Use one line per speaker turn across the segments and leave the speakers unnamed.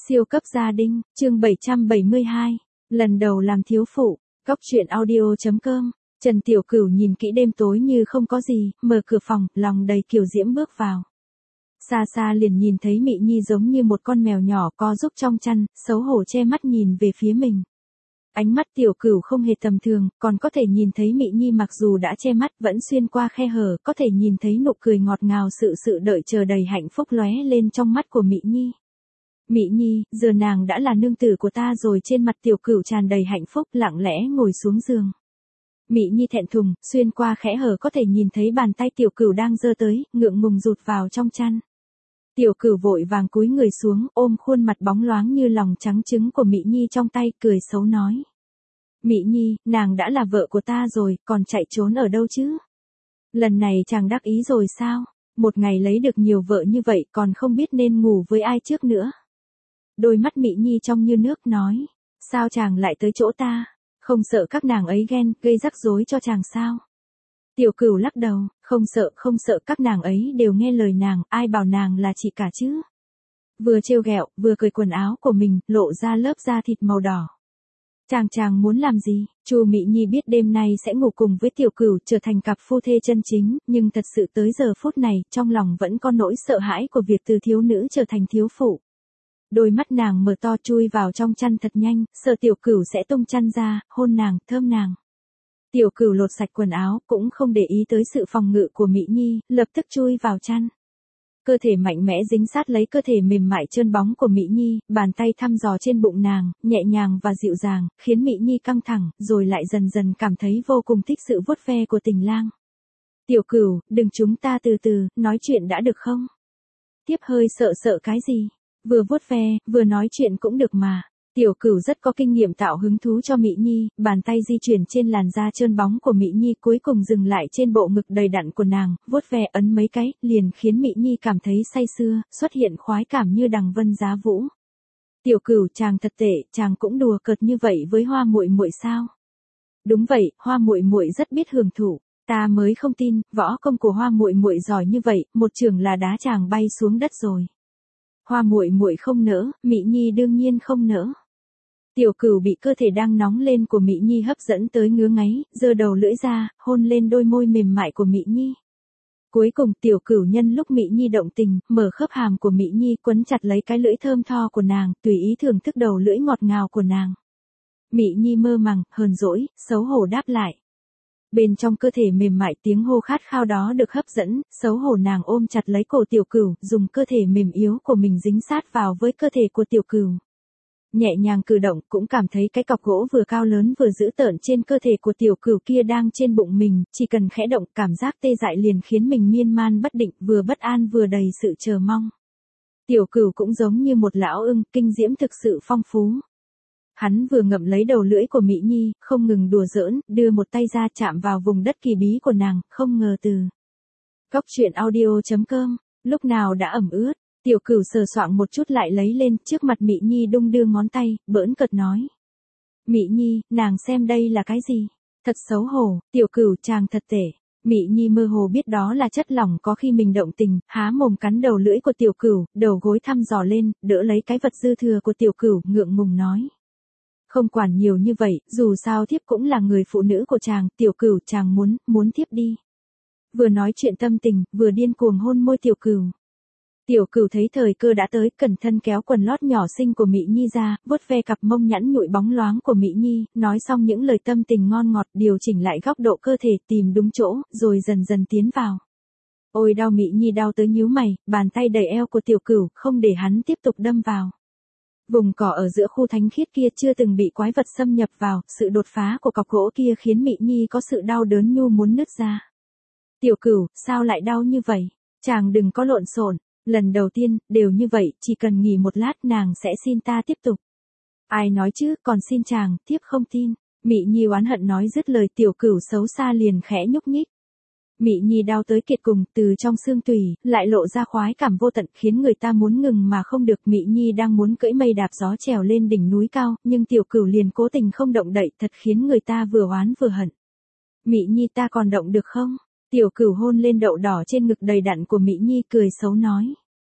Siêu cấp gia đình, chương 772, lần đầu làm thiếu phụ, Cóc truyện audio.com. Trần Tiểu Cửu nhìn kỹ đêm tối như không có gì, mở cửa phòng, lòng đầy kiều diễm bước vào. Xa xa liền nhìn thấy Mị Nhi giống như một con mèo nhỏ co rúc trong chăn, xấu hổ che mắt nhìn về phía mình. Ánh mắt Tiểu Cửu không hề tầm thường, còn có thể nhìn thấy Mị Nhi mặc dù đã che mắt vẫn xuyên qua khe hở, có thể nhìn thấy nụ cười ngọt ngào sự đợi chờ đầy hạnh phúc lóe lên trong mắt của Mị Nhi. Mị Nhi, giờ nàng đã là nương tử của ta rồi. Trên mặt Tiểu Cửu tràn đầy hạnh phúc, lặng lẽ ngồi xuống giường. Mị Nhi thẹn thùng, xuyên qua khẽ hở có thể nhìn thấy bàn tay Tiểu Cửu đang giơ tới, ngượng ngùng rụt vào trong chăn. Tiểu Cửu vội vàng cúi người xuống, ôm khuôn mặt bóng loáng như lòng trắng trứng của Mị Nhi trong tay, cười xấu nói. Mị Nhi, nàng đã là vợ của ta rồi, còn chạy trốn ở đâu chứ? Lần này chàng đắc ý rồi sao? Một ngày lấy được nhiều vợ như vậy còn không biết nên ngủ với ai trước nữa. Đôi mắt Mị Nhi trong như nước nói. Sao chàng lại tới chỗ ta? Không sợ các nàng ấy ghen, gây rắc rối cho chàng sao? Tiểu Cửu lắc đầu, không sợ các nàng ấy đều nghe lời nàng, ai bảo nàng là chị cả chứ? Vừa trêu ghẹo, vừa cởi quần áo của mình, lộ ra lớp da thịt màu đỏ. Chàng muốn làm gì? Chu Mị Nhi biết đêm nay sẽ ngủ cùng với Tiểu Cửu trở thành cặp phu thê chân chính, nhưng thật sự tới giờ phút này, trong lòng vẫn có nỗi sợ hãi của việc từ thiếu nữ trở thành thiếu phụ. Đôi mắt nàng mở to chui vào trong chăn thật nhanh, sợ Tiểu Cửu sẽ tung chăn ra, hôn nàng, thơm nàng. Tiểu Cửu lột sạch quần áo, cũng không để ý tới sự phòng ngự của Mị Nhi, lập tức chui vào chăn. Cơ thể mạnh mẽ dính sát lấy cơ thể mềm mại trơn bóng của Mị Nhi, bàn tay thăm dò trên bụng nàng, nhẹ nhàng và dịu dàng, khiến Mị Nhi căng thẳng, rồi lại dần dần cảm thấy vô cùng thích sự vuốt ve của tình lang. Tiểu Cửu, đừng, chúng ta từ từ, nói chuyện đã được không? Tiếp hơi sợ cái gì? Vừa vuốt ve, vừa nói chuyện cũng được mà. Tiểu Cửu rất có kinh nghiệm tạo hứng thú cho Mị Nhi, bàn tay di chuyển trên làn da trơn bóng của Mị Nhi cuối cùng dừng lại trên bộ ngực đầy đặn của nàng, vuốt ve ấn mấy cái, liền khiến Mị Nhi cảm thấy say sưa, xuất hiện khoái cảm như đằng vân giá vũ. Tiểu Cửu, chàng thật tệ, chàng cũng đùa cợt như vậy với Hoa muội muội sao? Đúng vậy, Hoa muội muội rất biết hưởng thụ. Ta mới không tin, võ công của Hoa muội muội giỏi như vậy, một chưởng là đá chàng bay xuống đất rồi. Hoa muội muội không nỡ, Mị Nhi đương nhiên không nỡ. Tiểu Cửu bị cơ thể đang nóng lên của Mị Nhi hấp dẫn tới ngứa ngáy, giơ đầu lưỡi ra, hôn lên đôi môi mềm mại của Mị Nhi. Cuối cùng Tiểu Cửu nhân lúc Mị Nhi động tình, mở khớp hàm của Mị Nhi quấn chặt lấy cái lưỡi thơm tho của nàng, tùy ý thưởng thức đầu lưỡi ngọt ngào của nàng. Mị Nhi mơ màng, hờn dỗi, xấu hổ đáp lại. Bên trong cơ thể mềm mại tiếng hô khát khao đó được hấp dẫn, xấu hổ nàng ôm chặt lấy cổ Tiểu Cửu, dùng cơ thể mềm yếu của mình dính sát vào với cơ thể của Tiểu Cửu. Nhẹ nhàng cử động, cũng cảm thấy cái cọc gỗ vừa cao lớn vừa dữ tợn trên cơ thể của Tiểu Cửu kia đang trên bụng mình, chỉ cần khẽ động, cảm giác tê dại liền khiến mình miên man bất định, vừa bất an vừa đầy sự chờ mong. Tiểu Cửu cũng giống như một lão ưng, kinh diễm thực sự phong phú. Hắn vừa ngậm lấy đầu lưỡi của Mị Nhi, không ngừng đùa giỡn, đưa một tay ra chạm vào vùng đất kỳ bí của nàng, không ngờ từ. Cóc truyện audio.com, lúc nào đã ẩm ướt. Tiểu Cửu sờ soạng một chút lại lấy lên, trước mặt Mị Nhi đung đưa ngón tay, bỡn cợt nói. Mị Nhi, nàng xem đây là cái gì? Thật xấu hổ, Tiểu Cửu, chàng thật tệ. Mị Nhi mơ hồ biết đó là chất lỏng có khi mình động tình, há mồm cắn đầu lưỡi của Tiểu Cửu, đầu gối thăm dò lên, đỡ lấy cái vật dư thừa của Tiểu Cửu, ngượng ngùng nói. Không quản nhiều như vậy, dù sao thiếp cũng là người phụ nữ của chàng, Tiểu Cửu, chàng muốn thiếp đi. Vừa nói chuyện tâm tình, vừa điên cuồng hôn môi Tiểu Cửu. Tiểu Cửu thấy thời cơ đã tới, cẩn thận kéo quần lót nhỏ xinh của Mị Nhi ra, vuốt ve cặp mông nhẵn nhụi bóng loáng của Mị Nhi, nói xong những lời tâm tình ngon ngọt, điều chỉnh lại góc độ cơ thể, tìm đúng chỗ, rồi dần dần tiến vào. Ôi đau, Mị Nhi đau tới nhíu mày, bàn tay đẩy eo của Tiểu Cửu, không để hắn tiếp tục đâm vào. Vùng cỏ ở giữa khu thánh khiết kia chưa từng bị quái vật xâm nhập vào, sự đột phá của cọc gỗ kia khiến Mị Nhi có sự đau đớn nhu muốn nứt ra. Tiểu Cửu, sao lại đau như vậy? Chàng đừng có lộn xộn. Lần đầu tiên, đều như vậy, chỉ cần nghỉ một lát nàng sẽ xin ta tiếp tục. Ai nói chứ, còn xin chàng, thiếp không tin. Mị Nhi oán hận nói dứt lời, Tiểu Cửu xấu xa liền khẽ nhúc nhích. Mị Nhi đau tới kiệt cùng, từ trong xương tủy, lại lộ ra khoái cảm vô tận, khiến người ta muốn ngừng mà không được. Mị Nhi đang muốn cưỡi mây đạp gió trèo lên đỉnh núi cao, nhưng Tiểu Cửu liền cố tình không động đậy, thật khiến người ta vừa oán vừa hận. Mị Nhi, ta còn động được không? Tiểu Cửu hôn lên đậu đỏ trên ngực đầy đặn của Mị Nhi, cười xấu nói.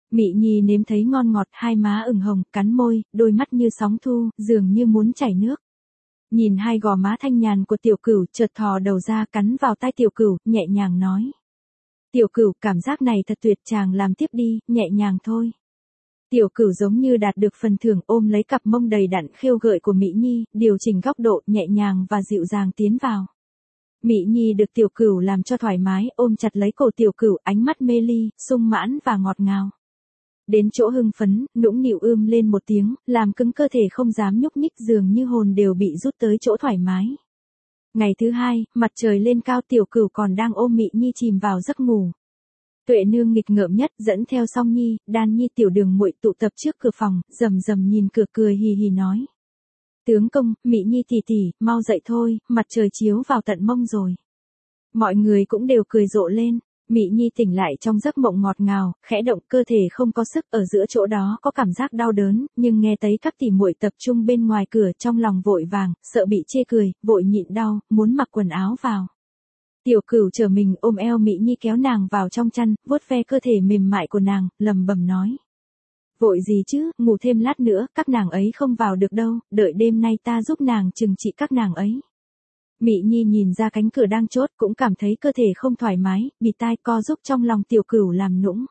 Mị Nhi nếm thấy ngon ngọt, hai má ửng hồng, cắn môi, đôi mắt như sóng thu, dường như muốn chảy nước. Nhìn hai gò má thanh nhàn của Tiểu Cửu, chợt thò đầu ra cắn vào tai Tiểu Cửu, nhẹ nhàng nói. Tiểu Cửu, cảm giác này thật tuyệt, chàng làm tiếp đi, nhẹ nhàng thôi. Tiểu Cửu giống như đạt được phần thưởng, ôm lấy cặp mông đầy đặn khêu gợi của Mị Nhi, điều chỉnh góc độ, nhẹ nhàng và dịu dàng tiến vào. Mị Nhi được Tiểu Cửu làm cho thoải mái, ôm chặt lấy cổ Tiểu Cửu, ánh mắt mê ly, sung mãn và ngọt ngào. Đến chỗ hưng phấn, nũng nịu lên một tiếng, làm cứng cơ thể không dám nhúc nhích, dường như hồn đều bị rút tới chỗ thoải mái. Ngày thứ hai, mặt trời lên cao, Tiểu Cửu còn đang ôm Mị Nhi chìm vào giấc ngủ. Tuệ Nương nghịch ngợm nhất dẫn theo Song Nhi, Đan Nhi tiểu đường muội tụ tập trước cửa phòng, rầm rầm nhìn cửa cười hì hì nói. Tướng công, Mị Nhi tỷ tỷ, mau dậy thôi, mặt trời chiếu vào tận mông rồi. Mọi người cũng đều cười rộ lên. Mị Nhi tỉnh lại trong giấc mộng ngọt ngào, khẽ động, cơ thể không có sức, ở giữa chỗ đó có cảm giác đau đớn, nhưng nghe thấy các tỷ muội tập trung bên ngoài cửa, trong lòng vội vàng, sợ bị chê cười, vội nhịn đau, muốn mặc quần áo vào. Tiểu Cửu trở mình ôm eo Mị Nhi kéo nàng vào trong chăn, vuốt ve cơ thể mềm mại của nàng, lầm bầm nói. Vội gì chứ, ngủ thêm lát nữa, các nàng ấy không vào được đâu, đợi đêm nay ta giúp nàng trừng trị các nàng ấy. Mị Nhi nhìn ra cánh cửa đang chốt, cũng cảm thấy cơ thể không thoải mái, bịt tai co giúp trong lòng Tiểu Cửu làm nũng.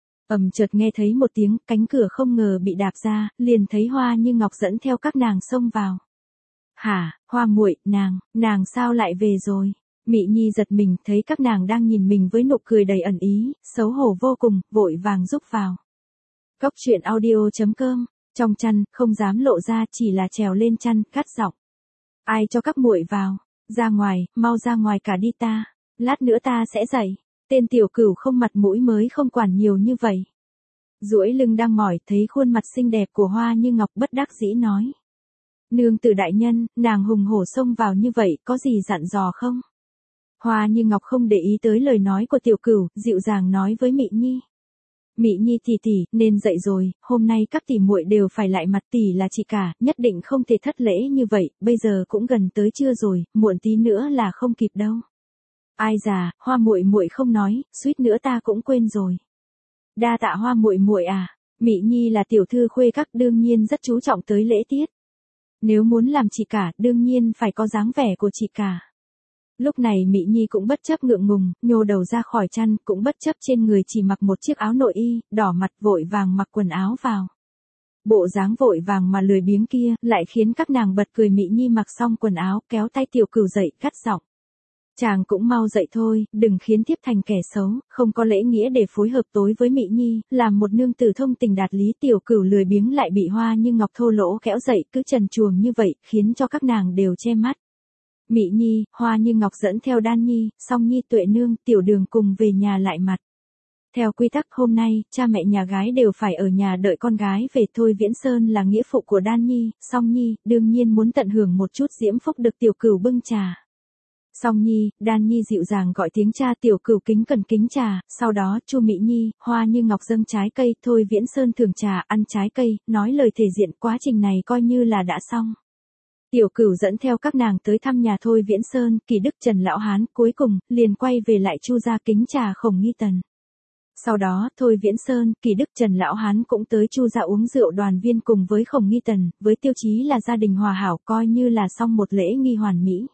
Chợt nghe thấy một tiếng, cánh cửa không ngờ bị đạp ra, liền thấy Hoa Như Ngọc dẫn theo các nàng xông vào. Hả, Hoa muội, nàng sao lại về rồi? Mị Nhi giật mình, thấy các nàng đang nhìn mình với nụ cười đầy ẩn ý, xấu hổ vô cùng, vội vàng giúp vào. Cốc truyện audio.com, trong chăn, không dám lộ ra, chỉ là trèo lên chăn, cắt giọng. Ai cho các muội vào? Ra ngoài, mau ra ngoài cả đi ta. Lát nữa ta sẽ dậy. Tên Tiểu Cửu không mặt mũi mới không quản nhiều như vậy. Duỗi lưng đang mỏi, thấy khuôn mặt xinh đẹp của Hoa Như Ngọc bất đắc dĩ nói. Nương tử đại nhân, nàng hùng hổ xông vào như vậy, có gì dặn dò không? Hoa Như Ngọc không để ý tới lời nói của Tiểu Cửu, dịu dàng nói với Mị Nhi. Mị Nhi tỷ tỷ, nên dậy rồi, hôm nay các tỷ muội đều phải lại mặt, tỷ là chị cả, nhất định không thể thất lễ như vậy, bây giờ cũng gần tới trưa rồi, muộn tí nữa là không kịp đâu. Ai già, Hoa muội muội không nói, suýt nữa ta cũng quên rồi. Đa tạ Hoa muội muội à, Mị Nhi là tiểu thư khuê các, đương nhiên rất chú trọng tới lễ tiết. Nếu muốn làm chị cả, đương nhiên phải có dáng vẻ của chị cả. Lúc này Mị Nhi cũng bất chấp ngượng ngùng, nhô đầu ra khỏi chăn, cũng bất chấp trên người chỉ mặc một chiếc áo nội y, đỏ mặt vội vàng mặc quần áo vào. Bộ dáng vội vàng mà lười biếng kia, lại khiến các nàng bật cười. Mị Nhi mặc xong quần áo, kéo tay Tiểu Cửu dậy, cắt giọng. Chàng cũng mau dậy thôi, đừng khiến thiếp thành kẻ xấu, không có lễ nghĩa để phối hợp tối với Mị Nhi, làm một nương tử thông tình đạt lý. Tiểu Cửu lười biếng lại bị Hoa Như Ngọc thô lỗ kéo dậy, cứ trần truồng như vậy, khiến cho các nàng đều che mắt. Mị Nhi, Hoa Như Ngọc dẫn theo Đan Nhi, Song Nhi, Tuệ Nương, Tiểu Đường cùng về nhà lại mặt. Theo quy tắc hôm nay, cha mẹ nhà gái đều phải ở nhà đợi con gái về. Thôi Viễn Sơn là nghĩa phụ của Đan Nhi, Song Nhi, đương nhiên muốn tận hưởng một chút diễm phúc, được Tiểu Cửu bưng trà. Song Nhi, Đan Nhi dịu dàng gọi tiếng cha, Tiểu Cửu kính cẩn kính trà, sau đó Chu Mị Nhi, Hoa Như Ngọc dâng trái cây. Thôi Viễn Sơn thưởng trà, ăn trái cây, nói lời thể diện, quá trình này coi như là đã xong. Tiểu Cửu dẫn theo các nàng tới thăm nhà Thôi Viễn Sơn, Kỳ Đức, Trần Lão Hán, cuối cùng, liền quay về lại Chu gia kính trà Khổng Nghi Tần. Sau đó, Thôi Viễn Sơn, Kỳ Đức, Trần Lão Hán cũng tới Chu gia uống rượu đoàn viên cùng với Khổng Nghi Tần, với tiêu chí là gia đình hòa hảo, coi như là xong một lễ nghi hoàn mỹ.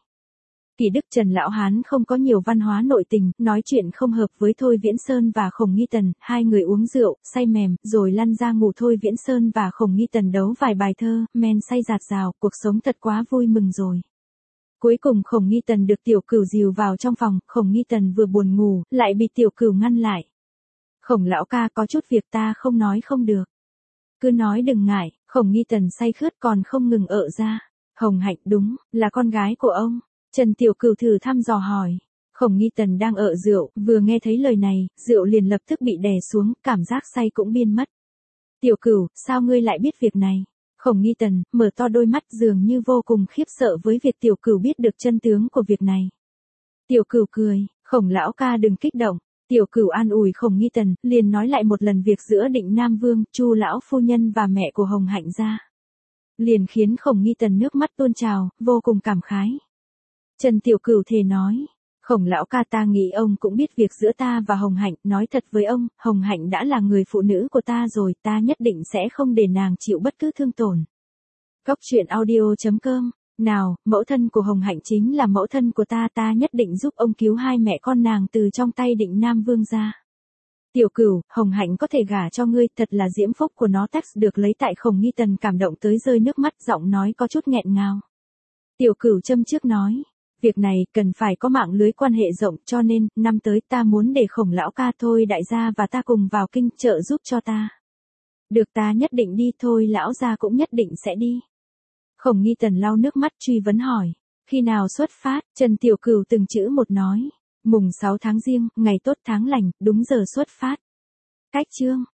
Kỳ Đức, Trần Lão Hán không có nhiều văn hóa nội tình, nói chuyện không hợp với Thôi Viễn Sơn và Khổng Nghi Tần, hai người uống rượu, say mềm, rồi lăn ra ngủ. Thôi Viễn Sơn và Khổng Nghi Tần đấu vài bài thơ, men say dạt dào, cuộc sống thật quá vui mừng rồi. Cuối cùng Khổng Nghi Tần được Tiểu Cửu dìu vào trong phòng, Khổng Nghi Tần vừa buồn ngủ, lại bị Tiểu Cửu ngăn lại. Khổng lão ca, có chút việc ta không nói không được. Cứ nói đừng ngại. Khổng Nghi Tần say khướt còn không ngừng ợ ra. Hồng Hạnh, đúng, là con gái của ông. Trần Tiểu Cửu thử thăm dò hỏi. Khổng Nghi Tần đang ợ rượu, vừa nghe thấy lời này, rượu liền lập tức bị đè xuống, cảm giác say cũng biên mất. Tiểu Cửu, sao ngươi lại biết việc này? Khổng Nghi Tần mở to đôi mắt, dường như vô cùng khiếp sợ với việc Tiểu Cửu biết được chân tướng của việc này. Tiểu Cửu cười, Khổng lão ca đừng kích động. Tiểu Cửu an ủi Khổng Nghi Tần, liền nói lại một lần việc giữa Định Nam Vương, Chu lão phu nhân và mẹ của Hồng Hạnh gia. Liền khiến Khổng Nghi Tần nước mắt tuôn trào, vô cùng cảm khái. Trần Tiểu Cửu thề nói, Khổng lão ca, ta nghĩ ông cũng biết việc giữa ta và Hồng Hạnh, nói thật với ông, Hồng Hạnh đã là người phụ nữ của ta rồi, ta nhất định sẽ không để nàng chịu bất cứ thương tổn. Cốc truyện audio.com. Nào, mẫu thân của Hồng Hạnh chính là mẫu thân của ta, ta nhất định giúp ông cứu hai mẹ con nàng từ trong tay Định Nam Vương ra. Tiểu Cửu, Hồng Hạnh có thể gả cho ngươi, thật là diễm phúc của nó. Text được lấy tại Khổng Nghi Tần cảm động tới rơi nước mắt, giọng nói có chút nghẹn ngào. Tiểu Cửu châm trước nói, việc này cần phải có mạng lưới quan hệ rộng, cho nên, năm tới ta muốn để Khổng lão ca Thôi đại gia và ta cùng vào kinh trợ giúp cho ta. Được, ta nhất định đi, Thôi lão gia cũng nhất định sẽ đi. Khổng Nghi Tần lau nước mắt truy vấn hỏi, khi nào xuất phát? Trần Tiểu Cửu từng chữ một nói, mùng 6 tháng Giêng, ngày tốt tháng lành, đúng giờ xuất phát. Cách chương.